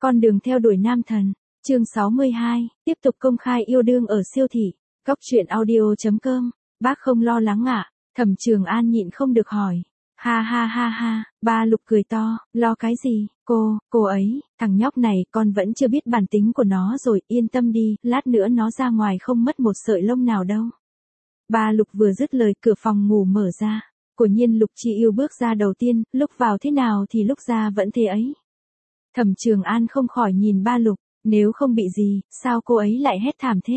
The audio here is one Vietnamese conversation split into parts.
Con đường theo đuổi nam thần. Chương 62, tiếp tục công khai yêu đương ở siêu thị. Góc truyện audio.com. Bác không lo lắng ạ? Thẩm Trường An nhịn không được hỏi. Ha ha ha ha, ba Lục cười to, lo cái gì, cô ấy, thằng nhóc này con vẫn chưa biết bản tính của nó rồi, yên tâm đi, lát nữa nó ra ngoài không mất một sợi lông nào đâu. Ba Lục vừa dứt lời cửa phòng ngủ mở ra. Quả nhiên Lục Chi Yêu bước ra đầu tiên, lúc vào thế nào thì lúc ra vẫn thế ấy. Thẩm Trường An không khỏi nhìn ba Lục, nếu không bị gì, sao cô ấy lại hét thảm thế?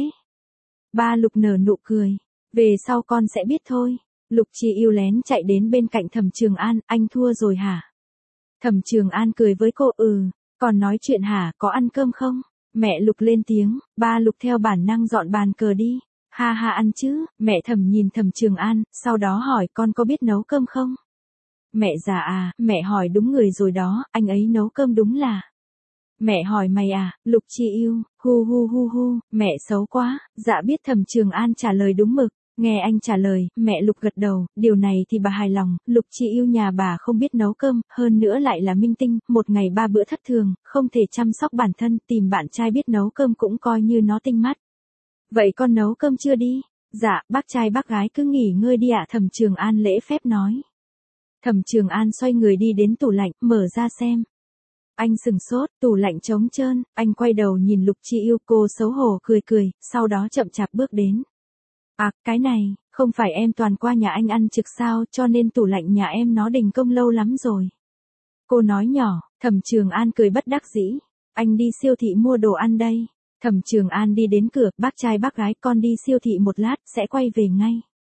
Ba Lục nở nụ cười, về sau con sẽ biết thôi. Lục Chi Yêu lén chạy đến bên cạnh Thẩm Trường An, anh thua rồi hả? Thẩm Trường An cười với cô, còn nói chuyện hả, có ăn cơm không? Mẹ Lục lên tiếng, ba Lục theo bản năng dọn bàn cờ đi. Ha ha ăn chứ, mẹ Thẩm nhìn Thẩm Trường An, sau đó hỏi con có biết nấu cơm không? Mẹ già à, mẹ hỏi đúng người rồi đó, anh ấy nấu cơm đúng là. Mẹ hỏi mày à, Lục Chi Yêu, hu, mẹ xấu quá, dạ biết. Thẩm Trường An trả lời đúng mực. Nghe anh trả lời, mẹ Lục gật đầu, điều này thì bà hài lòng, Lục Chi Yêu nhà bà không biết nấu cơm, hơn nữa lại là minh tinh, một ngày 3 bữa thất thường, không thể chăm sóc bản thân, tìm bạn trai biết nấu cơm cũng coi như nó tinh mắt. Vậy con nấu cơm chưa đi? Dạ, bác trai bác gái cứ nghỉ ngơi đi ạ. Thẩm Trường An lễ phép nói. Thẩm Trường An xoay người đi đến tủ lạnh, mở ra xem. Anh sừng sốt, tủ lạnh trống trơn, anh quay đầu nhìn Lục Chi Yêu, cô xấu hổ cười, sau đó chậm chạp bước đến. À, cái này, không phải em toàn qua nhà anh ăn trực sao, cho nên tủ lạnh nhà em nó đình công lâu lắm rồi. Cô nói nhỏ. Thẩm Trường An cười bất đắc dĩ. Anh đi siêu thị mua đồ ăn đây. Thẩm Trường An đi đến cửa, bác trai bác gái con đi siêu thị một lát, sẽ quay về ngay.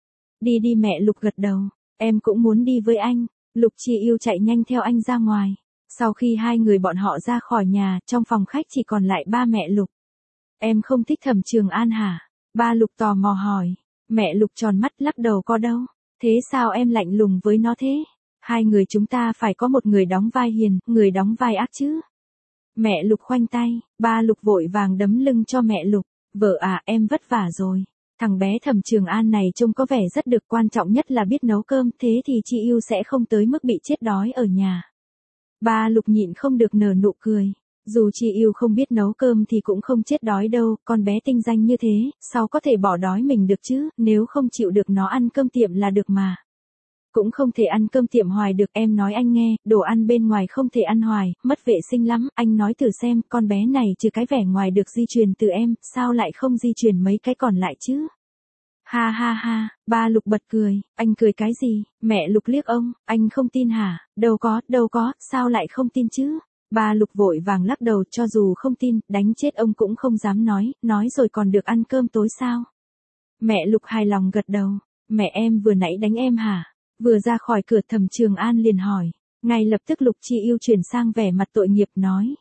Đi mẹ Lục gật đầu, em cũng muốn đi với anh. Lục Chi Yêu chạy nhanh theo anh ra ngoài. Sau khi hai người bọn họ ra khỏi nhà, trong phòng khách chỉ còn lại ba mẹ Lục. Em không thích Thẩm Trường An hả? Ba Lục tò mò hỏi. Mẹ Lục tròn mắt lắc đầu, có đâu. Thế sao em lạnh lùng với nó thế? Hai người chúng ta phải có một người đóng vai hiền, người đóng vai ác chứ. Mẹ Lục khoanh tay, ba Lục vội vàng đấm lưng cho mẹ Lục. Vợ à, em vất vả rồi. Thằng bé Thẩm Trường An này trông có vẻ rất được, quan trọng nhất là biết nấu cơm, thế thì Chi Yêu sẽ không tới mức bị chết đói ở nhà. Ba Lục nhịn không được nở nụ cười. Dù Chi Yêu không biết nấu cơm thì cũng không chết đói đâu, con bé tinh danh như thế, sao có thể bỏ đói mình được chứ, nếu không chịu được nó ăn cơm tiệm là được mà. Cũng không thể ăn cơm tiệm hoài được, em nói anh nghe, đồ ăn bên ngoài không thể ăn hoài, mất vệ sinh lắm, anh nói thử xem, con bé này trừ cái vẻ ngoài được di truyền từ em, sao lại không di truyền mấy cái còn lại chứ? Ha ha ha, ba Lục bật cười, anh cười cái gì? Mẹ Lục liếc ông, anh không tin hả? Đâu có, sao lại không tin chứ? Ba Lục vội vàng lắc đầu, cho dù không tin, đánh chết ông cũng không dám nói rồi còn được ăn cơm tối sao? Mẹ Lục hài lòng gật đầu, mẹ em vừa nãy đánh em hả? Vừa ra khỏi cửa Thẩm Trường An liền hỏi, ngay lập tức Lục Chi Yêu chuyển sang vẻ mặt tội nghiệp nói.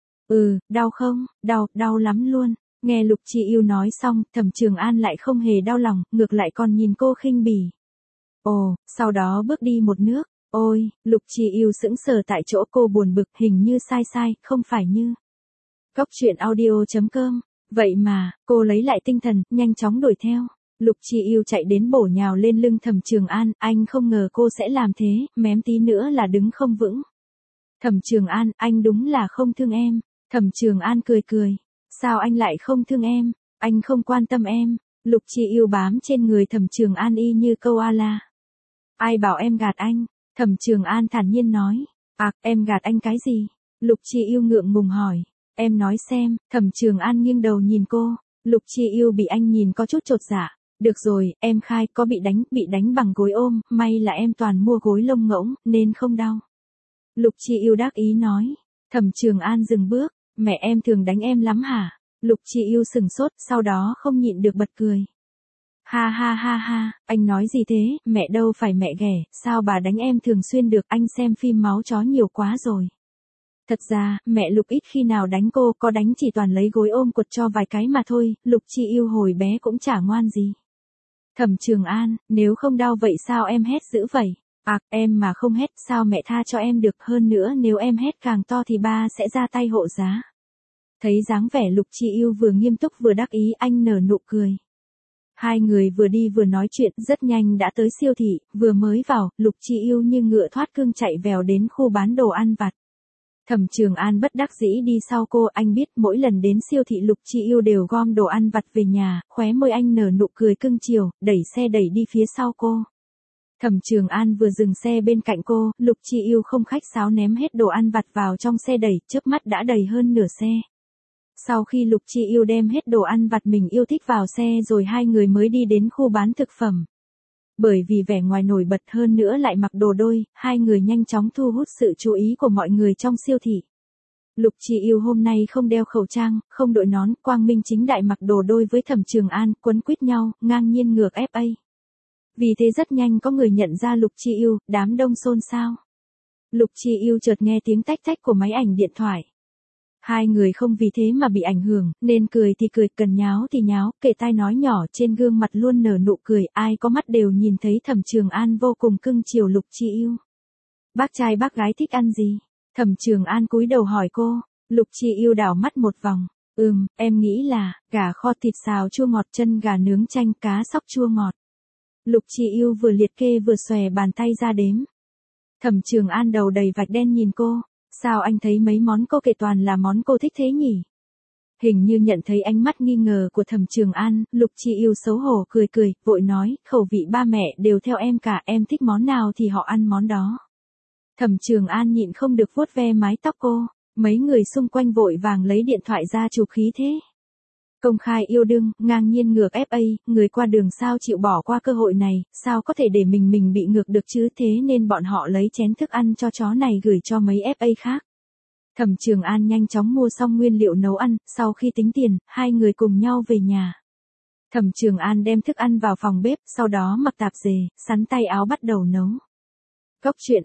Đau không? Đau lắm luôn. Nghe Lục Chi Yêu nói xong, Thẩm Trường An lại không hề đau lòng, ngược lại còn nhìn cô khinh bỉ. Sau đó bước đi một nước. Ôi, Lục Chi Yêu sững sờ tại chỗ, cô buồn bực, hình như sai, không phải như. Góc truyện audio.com. Vậy mà, cô lấy lại tinh thần, nhanh chóng đuổi theo. Lục Chi Yêu chạy đến bổ nhào lên lưng Thẩm Trường An, anh không ngờ cô sẽ làm thế, mém tí nữa là đứng không vững. Thẩm Trường An, anh đúng là không thương em. Thẩm Trường An cười. Sao anh lại không thương em? Anh không quan tâm em. Lục Chi Yêu bám trên người Thẩm Trường An y như câu a la. Ai bảo em gạt anh? Thẩm Trường An thản nhiên nói. Em gạt anh cái gì? Lục Chi Yêu ngượng ngùng hỏi. Em nói xem. Thẩm Trường An nghiêng đầu nhìn cô. Lục Chi Yêu bị anh nhìn có chút chột dạ. Được rồi, em khai, có bị đánh bằng gối ôm, may là em toàn mua gối lông ngỗng, nên không đau. Lục Chi Yêu đắc ý nói. Thẩm Trường An dừng bước. Mẹ em thường đánh em lắm hả? Lục Chi Yêu sừng sốt, sau đó không nhịn được bật cười. Ha ha, anh nói gì thế, mẹ đâu phải mẹ ghẻ, sao bà đánh em thường xuyên được, anh xem phim máu chó nhiều quá rồi. Thật ra, mẹ Lục ít khi nào đánh cô, có đánh chỉ toàn lấy gối ôm quật cho vài cái mà thôi, Lục Chi Yêu hồi bé cũng chả ngoan gì. Thẩm Trường An, nếu không đau vậy sao em hét dữ vậy? Em mà không hét sao mẹ tha cho em được, hơn nữa nếu em hét càng to thì ba sẽ ra tay hộ giá. Thấy dáng vẻ Lục Chi Yêu vừa nghiêm túc vừa đắc ý, anh nở nụ cười. Hai người vừa đi vừa nói chuyện, rất nhanh đã tới siêu thị, vừa mới vào, Lục Chi Yêu như ngựa thoát cương chạy vèo đến khu bán đồ ăn vặt. Thẩm Trường An bất đắc dĩ đi sau cô, anh biết mỗi lần đến siêu thị Lục Chi Yêu đều gom đồ ăn vặt về nhà, khóe môi anh nở nụ cười cưng chiều, đẩy xe đẩy đi phía sau cô. Thẩm Trường An vừa dừng xe bên cạnh cô, Lục Chi Yêu không khách sáo ném hết đồ ăn vặt vào trong xe đẩy, chớp mắt đã đầy hơn nửa xe. Sau khi Lục Chi Yêu đem hết đồ ăn vặt mình yêu thích vào xe rồi hai người mới đi đến khu bán thực phẩm. Bởi vì vẻ ngoài nổi bật hơn nữa lại mặc đồ đôi, hai người nhanh chóng thu hút sự chú ý của mọi người trong siêu thị. Lục Chi Yêu hôm nay không đeo khẩu trang, không đội nón, quang minh chính đại mặc đồ đôi với Thẩm Trường An, quấn quýt nhau, ngang nhiên ngược FA. Vì thế rất nhanh có người nhận ra Lục Chi Yêu, đám đông xôn xao. Lục Chi Yêu chợt nghe tiếng tách tách của máy ảnh điện thoại. Hai người không vì thế mà bị ảnh hưởng, nên cười thì cười, cần nháo thì nháo, kể tai nói nhỏ, trên gương mặt luôn nở nụ cười, ai có mắt đều nhìn thấy Thẩm Trường An vô cùng cưng chiều Lục Chi Yêu. Bác trai bác gái thích ăn gì? Thẩm Trường An cúi đầu hỏi cô. Lục Chi Yêu đảo mắt một vòng. Em nghĩ là gà kho, thịt xào chua ngọt, chân gà nướng chanh, cá sóc chua ngọt. Lục Chi Yêu vừa liệt kê vừa xòe bàn tay ra đếm. Thẩm Trường An đầu đầy vạch đen nhìn cô. Sao anh thấy mấy món cô kể toàn là món cô thích thế nhỉ? Hình như nhận thấy ánh mắt nghi ngờ của Thẩm Trường An, Lục Chi Yêu xấu hổ cười cười, vội nói, khẩu vị ba mẹ đều theo em cả, em thích món nào thì họ ăn món đó. Thẩm Trường An nhịn không được vuốt ve mái tóc cô, mấy người xung quanh vội vàng lấy điện thoại ra chụp khí thế. Công khai yêu đương, ngang nhiên ngược FA, người qua đường sao chịu bỏ qua cơ hội này, sao có thể để mình bị ngược được chứ, thế nên bọn họ lấy chén thức ăn cho chó này gửi cho mấy FA khác. Thẩm Trường An nhanh chóng mua xong nguyên liệu nấu ăn, sau khi tính tiền, hai người cùng nhau về nhà. Thẩm Trường An đem thức ăn vào phòng bếp, sau đó mặc tạp dề, sắn tay áo bắt đầu nấu. Cốc truyện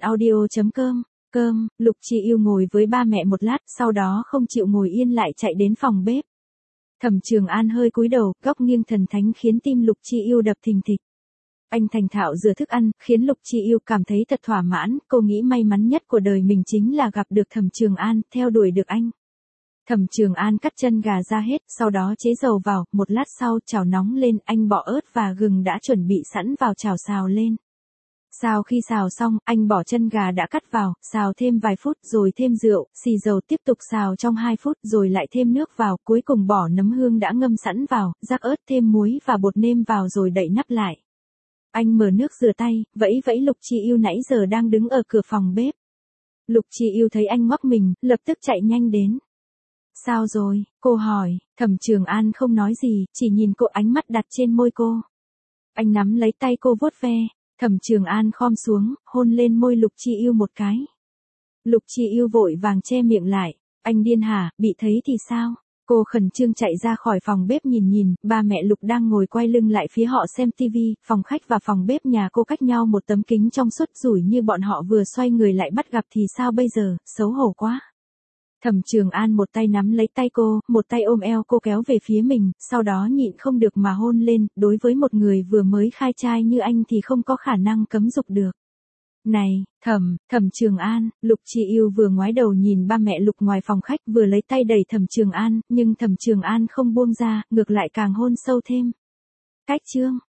audio.com, Lục Chi Yêu ngồi với ba mẹ một lát, sau đó không chịu ngồi yên lại chạy đến phòng bếp. Thẩm Trường An hơi cúi đầu, góc nghiêng thần thánh khiến tim Lục Chi Yêu đập thình thịch. Anh thành thạo rửa thức ăn, khiến Lục Chi Yêu cảm thấy thật thỏa mãn, cô nghĩ may mắn nhất của đời mình chính là gặp được Thẩm Trường An, theo đuổi được anh. Thẩm Trường An cắt chân gà ra hết, sau đó chế dầu vào, một lát sau chảo nóng lên, anh bỏ ớt và gừng đã chuẩn bị sẵn vào chảo xào lên. Sau khi xào xong, anh bỏ chân gà đã cắt vào, xào thêm vài phút rồi thêm rượu, xì dầu, tiếp tục xào trong 2 phút rồi lại thêm nước vào, cuối cùng bỏ nấm hương đã ngâm sẵn vào, rắc ớt, thêm muối và bột nêm vào rồi đậy nắp lại. Anh mở nước rửa tay, vẫy vẫy Lục Chi Yêu nãy giờ đang đứng ở cửa phòng bếp. Lục Chi Yêu thấy anh ngoắc mình, lập tức chạy nhanh đến. Sao rồi, cô hỏi. Thẩm Trường An không nói gì, chỉ nhìn cô, ánh mắt đặt trên môi cô. Anh nắm lấy tay cô vuốt ve. Thẩm Trường An khom xuống, hôn lên môi Lục Chi Yêu một cái. Lục Chi Yêu vội vàng che miệng lại. Anh điên hả, bị thấy thì sao? Cô khẩn trương chạy ra khỏi phòng bếp nhìn, ba mẹ Lục đang ngồi quay lưng lại phía họ xem tivi, phòng khách và phòng bếp nhà cô cách nhau một tấm kính trong suốt, rủi như bọn họ vừa xoay người lại bắt gặp thì sao bây giờ, xấu hổ quá. Thẩm Trường An một tay nắm lấy tay cô, một tay ôm eo cô kéo về phía mình, sau đó nhịn không được mà hôn lên, đối với một người vừa mới khai trai như anh thì không có khả năng cấm dục được. Này, Thẩm Trường An, Lục Chi Yêu vừa ngoái đầu nhìn ba mẹ Lục ngoài phòng khách, vừa lấy tay đẩy Thẩm Trường An, nhưng Thẩm Trường An không buông ra, ngược lại càng hôn sâu thêm. Cách chương